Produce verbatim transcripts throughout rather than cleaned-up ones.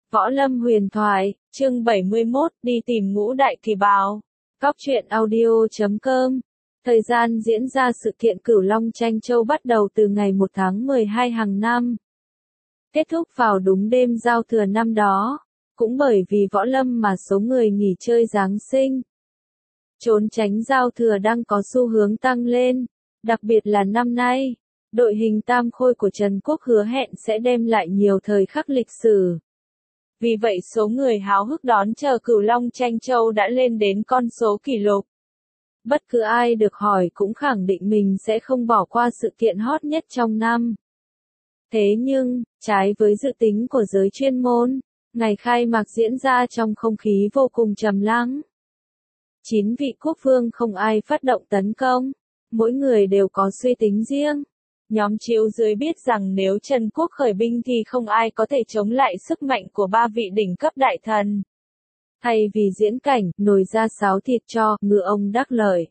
Võ Lâm huyền thoại, chương bảy mươi mốt, đi tìm ngũ đại kỳ bào. Cóc truyện audio chấm com. Thời gian diễn ra sự kiện Cửu Long Tranh Châu bắt đầu từ ngày một tháng mười hai hàng năm. Kết thúc vào đúng đêm giao thừa năm đó. Cũng bởi vì Võ Lâm mà số người nghỉ chơi Giáng sinh, trốn tránh giao thừa đang có xu hướng tăng lên. Đặc biệt là năm nay, đội hình tam khôi của Trần Quốc hứa hẹn sẽ đem lại nhiều thời khắc lịch sử. Vì vậy số người háo hức đón chờ Cửu Long Tranh Châu đã lên đến con số kỷ lục. Bất cứ ai được hỏi cũng khẳng định mình sẽ không bỏ qua sự kiện hot nhất trong năm. Thế nhưng, trái với dự tính của giới chuyên môn, ngày khai mạc diễn ra trong không khí vô cùng trầm lắng. Chín vị quốc vương không ai phát động tấn công, mỗi người đều có suy tính riêng. Nhóm chiếu dưới biết rằng nếu Trần Quốc khởi binh thì không ai có thể chống lại sức mạnh của ba vị đỉnh cấp đại thần. Thay vì diễn cảnh, nồi ra sáo thịt cho, ngựa ông đắc lợi.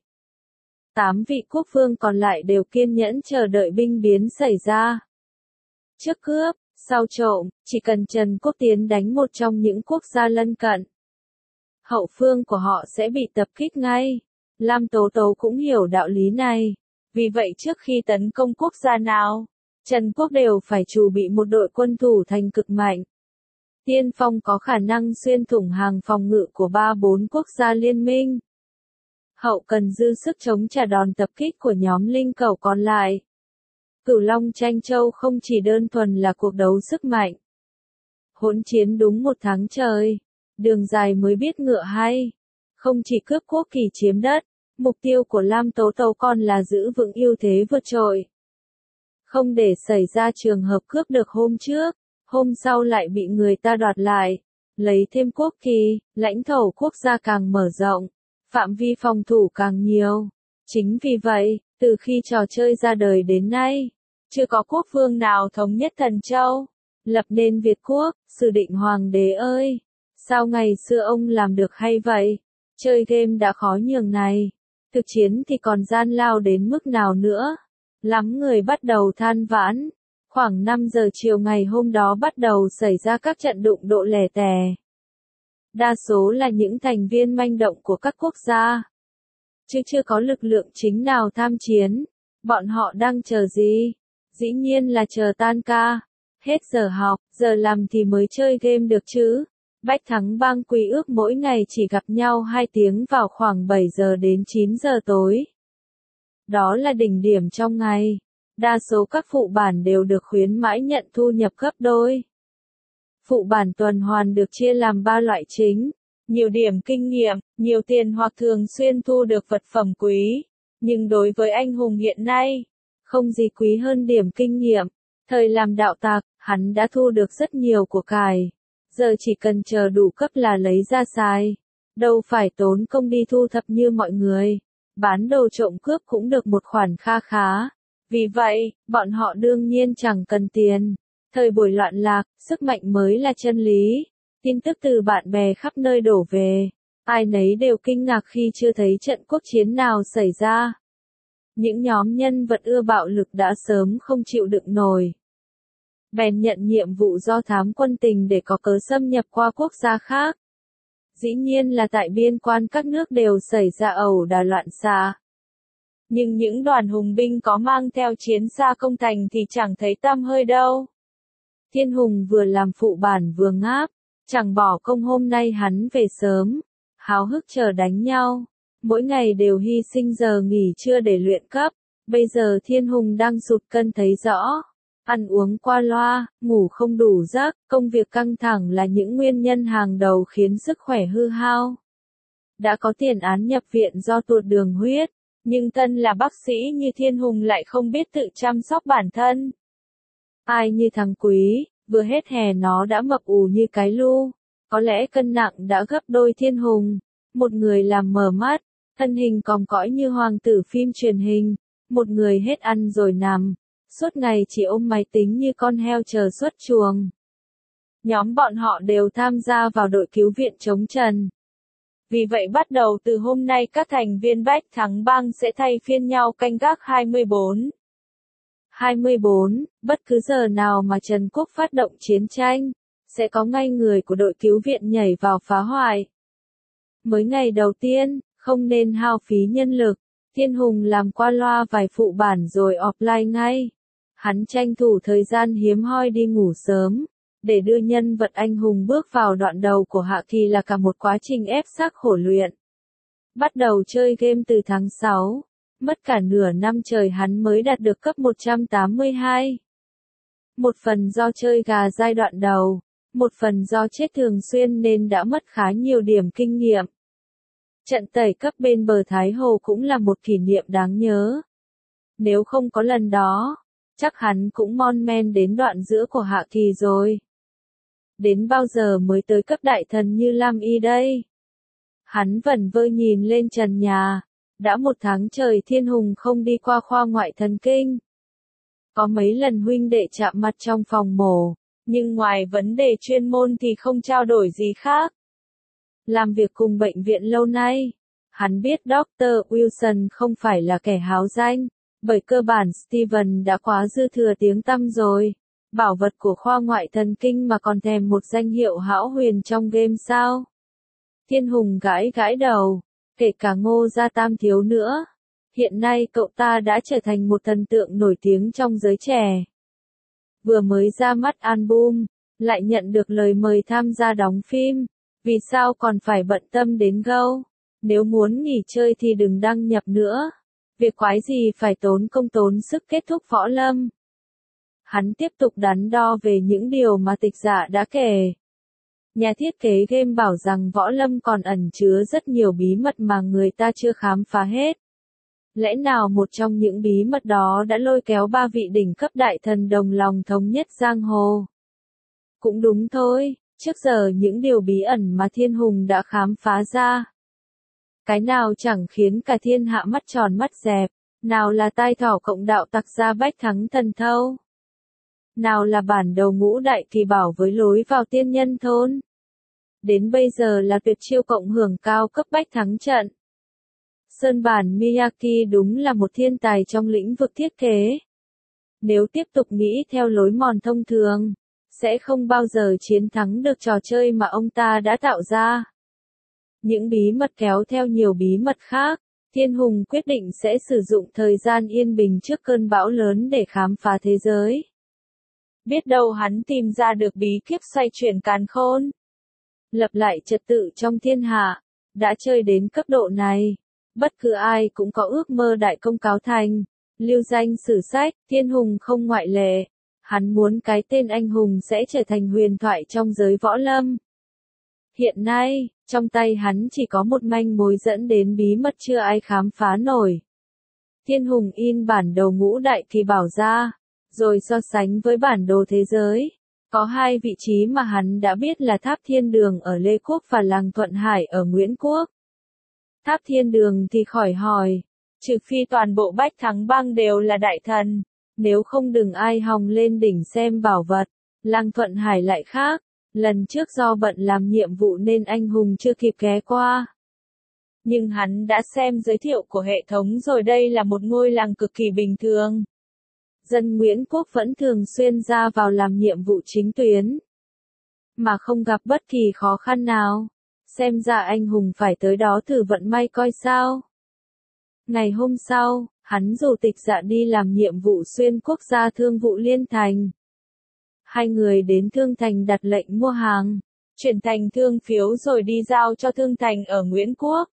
Tám vị quốc vương còn lại đều kiên nhẫn chờ đợi binh biến xảy ra. Trước cướp, sau trộm, chỉ cần Trần Quốc tiến đánh một trong những quốc gia lân cận, hậu phương của họ sẽ bị tập kích ngay. Lam Tố Tố cũng hiểu đạo lý này. Vì vậy trước khi tấn công quốc gia nào, Trần Quốc đều phải chuẩn bị một đội quân thủ thành cực mạnh. Tiên phong có khả năng xuyên thủng hàng phòng ngự của ba bốn quốc gia liên minh. Hậu cần dư sức chống trả đòn tập kích của nhóm linh cẩu còn lại. Cửu Long Tranh Châu không chỉ đơn thuần là cuộc đấu sức mạnh. Hỗn chiến đúng một tháng trời, đường dài mới biết ngựa hay. Không chỉ cướp quốc kỳ chiếm đất, mục tiêu của Lam Tố Tố còn là giữ vững ưu thế vượt trội. Không để xảy ra trường hợp cướp được hôm trước, hôm sau lại bị người ta đoạt lại, lấy thêm quốc kỳ, lãnh thổ quốc gia càng mở rộng, phạm vi phòng thủ càng nhiều. Chính vì vậy, từ khi trò chơi ra đời đến nay, chưa có quốc vương nào thống nhất Thần Châu, lập nên Việt Quốc. Sử Định Hoàng đế ơi, sao ngày xưa ông làm được hay vậy? Chơi game đã khó nhường này, thực chiến thì còn gian lao đến mức nào nữa? Lắm người bắt đầu than vãn. Khoảng năm giờ chiều ngày hôm đó bắt đầu xảy ra các trận đụng độ lẻ tẻ. Đa số là những thành viên manh động của các quốc gia, chứ chưa có lực lượng chính nào tham chiến. Bọn họ đang chờ gì? Dĩ nhiên là chờ tan ca. Hết giờ học, giờ làm thì mới chơi game được chứ. Bách Thắng Bang quy ước mỗi ngày chỉ gặp nhau hai tiếng vào khoảng bảy giờ đến chín giờ tối. Đó là đỉnh điểm trong ngày. Đa số các phụ bản đều được khuyến mãi nhận thu nhập gấp đôi. Phụ bản tuần hoàn được chia làm ba loại chính. Nhiều điểm kinh nghiệm, nhiều tiền hoặc thường xuyên thu được vật phẩm quý. Nhưng đối với anh hùng hiện nay, không gì quý hơn điểm kinh nghiệm. Thời làm đạo tặc, hắn đã thu được rất nhiều của cải. Giờ chỉ cần chờ đủ cấp là lấy ra xài. Đâu phải tốn công đi thu thập như mọi người. Bán đồ trộm cướp cũng được một khoản kha khá. Vì vậy, bọn họ đương nhiên chẳng cần tiền. Thời buổi loạn lạc, sức mạnh mới là chân lý. Tin tức từ bạn bè khắp nơi đổ về. Ai nấy đều kinh ngạc khi chưa thấy trận quốc chiến nào xảy ra. Những nhóm nhân vật ưa bạo lực đã sớm không chịu đựng nổi. Bèn nhận nhiệm vụ do thám quân tình để có cớ xâm nhập qua quốc gia khác. Dĩ nhiên là tại biên quan các nước đều xảy ra ẩu đả loạn xạ. Nhưng những đoàn hùng binh có mang theo chiến xa công thành thì chẳng thấy tăm hơi đâu. Thiên Hùng vừa làm phụ bản vừa ngáp, chẳng bỏ công hôm nay hắn về sớm, háo hức chờ đánh nhau. Mỗi ngày đều hy sinh giờ nghỉ trưa để luyện cấp, bây giờ Thiên Hùng đang sụt cân thấy rõ. Ăn uống qua loa, ngủ không đủ giấc, công việc căng thẳng là những nguyên nhân hàng đầu khiến sức khỏe hư hao. Đã có tiền án nhập viện do tụt đường huyết, nhưng thân là bác sĩ như Thiên Hùng lại không biết tự chăm sóc bản thân. Ai như thằng Quý, vừa hết hè nó đã mập ù như cái lu, có lẽ cân nặng đã gấp đôi Thiên Hùng. Một người làm mờ mắt, thân hình còm cõi như hoàng tử phim truyền hình, một người hết ăn rồi nằm. Suốt ngày chỉ ôm máy tính như con heo chờ xuất chuồng. Nhóm bọn họ đều tham gia vào đội cứu viện chống Trần. Vì vậy bắt đầu từ hôm nay các thành viên Bách Thắng Bang sẽ thay phiên nhau canh gác hai mươi bốn. hai mươi bốn, bất cứ giờ nào mà Trần Quốc phát động chiến tranh, sẽ có ngay người của đội cứu viện nhảy vào phá hoại. Mới ngày đầu tiên, không nên hao phí nhân lực, Thiên Hùng làm qua loa vài phụ bản rồi offline ngay. Hắn tranh thủ thời gian hiếm hoi đi ngủ sớm, để đưa nhân vật anh hùng bước vào đoạn đầu của hạ kỳ là cả một quá trình ép xác khổ luyện. Bắt đầu chơi game từ tháng sáu, mất cả nửa năm trời hắn mới đạt được cấp một trăm tám mươi hai. Một phần do chơi gà giai đoạn đầu, một phần do chết thường xuyên nên đã mất khá nhiều điểm kinh nghiệm. Trận tẩy cấp bên bờ Thái Hồ cũng là một kỷ niệm đáng nhớ. Nếu không có lần đó, chắc hắn cũng mon men đến đoạn giữa của hạ kỳ rồi. Đến bao giờ mới tới cấp đại thần như Lam Y đây? Hắn vẩn vơ nhìn lên trần nhà, đã một tháng trời Thiên Hùng không đi qua khoa ngoại thần kinh. Có mấy lần huynh đệ chạm mặt trong phòng mổ, nhưng ngoài vấn đề chuyên môn thì không trao đổi gì khác. Làm việc cùng bệnh viện lâu nay, hắn biết Doctor Wilson không phải là kẻ háo danh, bởi cơ bản Steven đã quá dư thừa tiếng tăm rồi. Bảo vật của khoa ngoại thần kinh mà còn thèm một danh hiệu hão huyền trong game sao? Thiên Hùng gãi gãi đầu, kể cả Ngô Gia Tam thiếu nữa. Hiện nay cậu ta đã trở thành một thần tượng nổi tiếng trong giới trẻ. Vừa mới ra mắt album, lại nhận được lời mời tham gia đóng phim. Vì sao còn phải bận tâm đến Go? Nếu muốn nghỉ chơi thì đừng đăng nhập nữa. Việc quái gì phải tốn công tốn sức kết thúc võ lâm. Hắn tiếp tục đắn đo về những điều mà Tịch Dạ đã kể. Nhà thiết kế game bảo rằng võ lâm còn ẩn chứa rất nhiều bí mật mà người ta chưa khám phá hết. Lẽ nào một trong những bí mật đó đã lôi kéo ba vị đỉnh cấp đại thần đồng lòng thống nhất giang hồ? Cũng đúng thôi, trước giờ những điều bí ẩn mà Thiên Hùng đã khám phá ra. Cái nào chẳng khiến cả thiên hạ mắt tròn mắt dẹp, nào là tai thỏ cộng đạo tặc gia bách thắng thần thâu. Nào là bản đầu ngũ đại kỳ bảo với lối vào tiên nhân thôn. Đến bây giờ là tuyệt chiêu cộng hưởng cao cấp bách thắng trận. Sơn bản Miyake đúng là một thiên tài trong lĩnh vực thiết kế. Nếu tiếp tục nghĩ theo lối mòn thông thường, sẽ không bao giờ chiến thắng được trò chơi mà ông ta đã tạo ra. Những bí mật kéo theo nhiều bí mật khác, Thiên Hùng quyết định sẽ sử dụng thời gian yên bình trước cơn bão lớn để khám phá thế giới. Biết đâu hắn tìm ra được bí kíp xoay chuyển càn khôn. Lập lại trật tự trong thiên hạ, đã chơi đến cấp độ này. Bất cứ ai cũng có ước mơ đại công cáo thành, lưu danh sử sách, Thiên Hùng không ngoại lệ. Hắn muốn cái tên anh hùng sẽ trở thành huyền thoại trong giới võ lâm. Hiện nay, trong tay hắn chỉ có một manh mối dẫn đến bí mật chưa ai khám phá nổi. Thiên Hùng in bản đồ ngũ đại kỳ bảo ra, rồi so sánh với bản đồ thế giới. Có hai vị trí mà hắn đã biết là Tháp Thiên Đường ở Lê Quốc và Làng Thuận Hải ở Nguyễn Quốc. Tháp Thiên Đường thì khỏi hỏi, trừ phi toàn bộ bách thắng bang đều là đại thần, nếu không đừng ai hòng lên đỉnh xem bảo vật. Làng Thuận Hải lại khác, lần trước do bận làm nhiệm vụ nên anh hùng chưa kịp ghé qua. Nhưng hắn đã xem giới thiệu của hệ thống rồi, đây là một ngôi làng cực kỳ bình thường. Dân Nguyễn Quốc vẫn thường xuyên ra vào làm nhiệm vụ chính tuyến, mà không gặp bất kỳ khó khăn nào. Xem ra anh hùng phải tới đó thử vận may coi sao. Ngày hôm sau, hắn rủ Tịch Dạ đi làm nhiệm vụ xuyên quốc gia thương vụ Liên Thành. Hai người đến Thương Thành đặt lệnh mua hàng, chuyển thành thương phiếu rồi đi giao cho Thương Thành ở Nguyễn Quốc.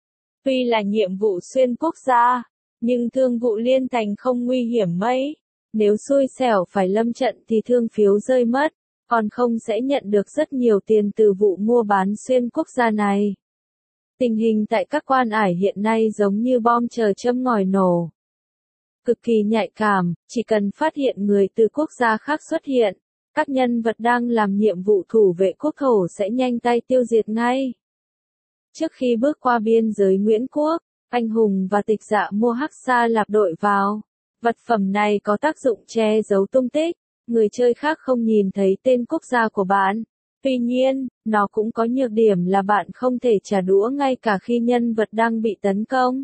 Tuy là nhiệm vụ xuyên quốc gia, nhưng thương vụ Liên Thành không nguy hiểm mấy. Nếu xui xẻo phải lâm trận thì thương phiếu rơi mất, còn không sẽ nhận được rất nhiều tiền từ vụ mua bán xuyên quốc gia này. Tình hình tại các quan ải hiện nay giống như bom chờ châm ngòi nổ. Cực kỳ nhạy cảm, chỉ cần phát hiện người từ quốc gia khác xuất hiện, các nhân vật đang làm nhiệm vụ thủ vệ quốc thổ sẽ nhanh tay tiêu diệt ngay. Trước khi bước qua biên giới Nguyễn Quốc, anh hùng và Tịch Dạ mua hắc sa lạp đội vào. Vật phẩm này có tác dụng che giấu tung tích, người chơi khác không nhìn thấy tên quốc gia của bạn. Tuy nhiên, nó cũng có nhược điểm là bạn không thể trả đũa ngay cả khi nhân vật đang bị tấn công.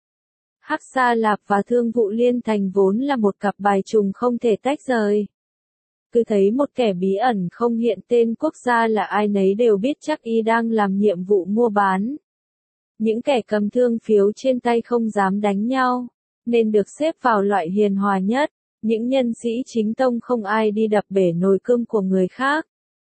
Hắc Sa Lạp và Thương vụ Liên Thành vốn là một cặp bài trùng không thể tách rời. cứ thấy một kẻ bí ẩn không hiện tên quốc gia là ai nấy đều biết chắc y đang làm nhiệm vụ mua bán. Những kẻ cầm thương phiếu trên tay không dám đánh nhau, nên được xếp vào loại hiền hòa nhất. Những nhân sĩ chính tông không ai đi đập bể nồi cơm của người khác.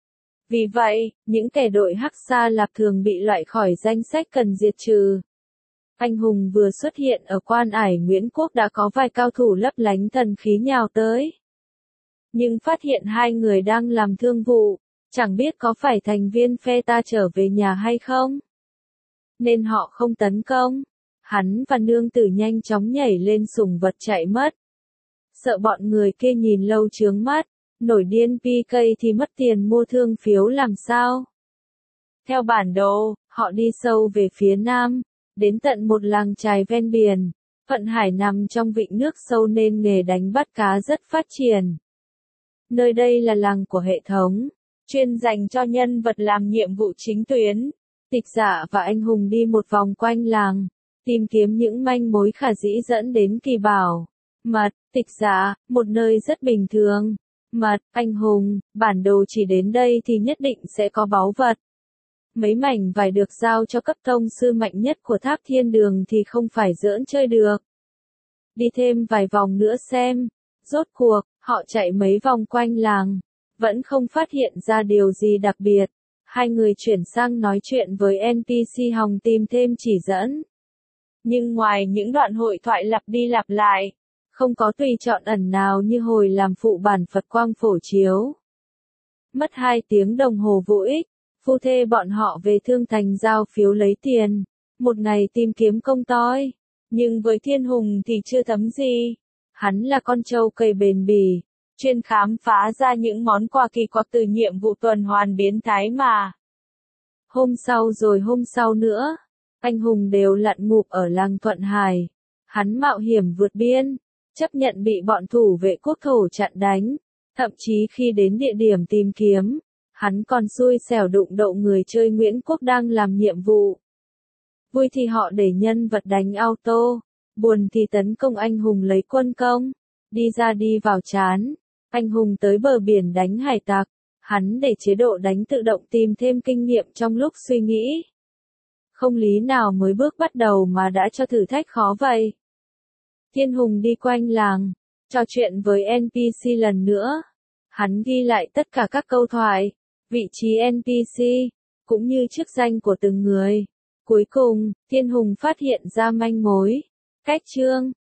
Vì vậy, những kẻ đội Hắc Sa Lạp thường bị loại khỏi danh sách cần diệt trừ. Anh hùng vừa xuất hiện ở Quan Ải Nguyễn Quốc đã có vài cao thủ lấp lánh thần khí nhào tới. Nhưng phát hiện hai người đang làm thương vụ, chẳng biết có phải thành viên phe ta trở về nhà hay không. Nên họ không tấn công. Hắn và nương tử nhanh chóng nhảy lên sủng vật chạy mất. Sợ bọn người kia nhìn lâu chướng mắt, nổi điên pê ca thì mất tiền mua thương phiếu làm sao. Theo bản đồ, họ đi sâu về phía nam, đến tận một làng chài ven biển. Vận Hải nằm trong vịnh nước sâu nên nghề đánh bắt cá rất phát triển. Nơi đây là làng của hệ thống, chuyên dành cho nhân vật làm nhiệm vụ chính tuyến. Tịch Dạ và anh hùng đi một vòng quanh làng, tìm kiếm những manh mối khả dĩ dẫn đến Kỳ Bảo. Mật, Tịch Dạ, một nơi rất bình thường. Mật, anh hùng, bản đồ chỉ đến đây thì nhất định sẽ có báu vật. Mấy mảnh vải được giao cho cấp tông sư mạnh nhất của Tháp Thiên Đường thì không phải giỡn chơi được. Đi thêm vài vòng nữa xem. Rốt cuộc, họ chạy mấy vòng quanh làng, vẫn không phát hiện ra điều gì đặc biệt. Hai người chuyển sang nói chuyện với en pê xê hòng tìm thêm chỉ dẫn. Nhưng ngoài những đoạn hội thoại lặp đi lặp lại, không có tùy chọn ẩn nào như hồi làm phụ bản Phật quang phổ chiếu. Mất hai tiếng đồng hồ vô ích, phu thê bọn họ về Thương Thành giao phiếu lấy tiền. Một ngày tìm kiếm công toi. Nhưng với Thiên Hùng thì chưa thấm gì. Hắn là con trâu cây bền bỉ, chuyên khám phá ra những món quà kỳ quặc từ nhiệm vụ tuần hoàn biến thái mà. Hôm sau rồi hôm sau nữa, anh hùng đều lặn ngụp ở làng Thuận Hải. Hắn mạo hiểm vượt biên, chấp nhận bị bọn thủ vệ quốc thổ chặn đánh. Thậm chí khi đến địa điểm tìm kiếm, hắn còn xui xẻo đụng độ người chơi Nguyễn Quốc đang làm nhiệm vụ. Vui thì họ để nhân vật đánh auto, buồn thì tấn công anh hùng lấy quân công. Đi ra đi vào chán, anh hùng tới bờ biển đánh hải tặc. Hắn để chế độ đánh tự động tìm thêm kinh nghiệm trong lúc suy nghĩ. Không lý nào mới bước bắt đầu mà đã cho thử thách khó vậy. Thiên Hùng đi quanh làng, trò chuyện với en pê xê lần nữa. Hắn ghi lại tất cả các câu thoại, vị trí en pê xê, cũng như chức danh của từng người. Cuối cùng, Thiên Hùng phát hiện ra manh mối. Cách chương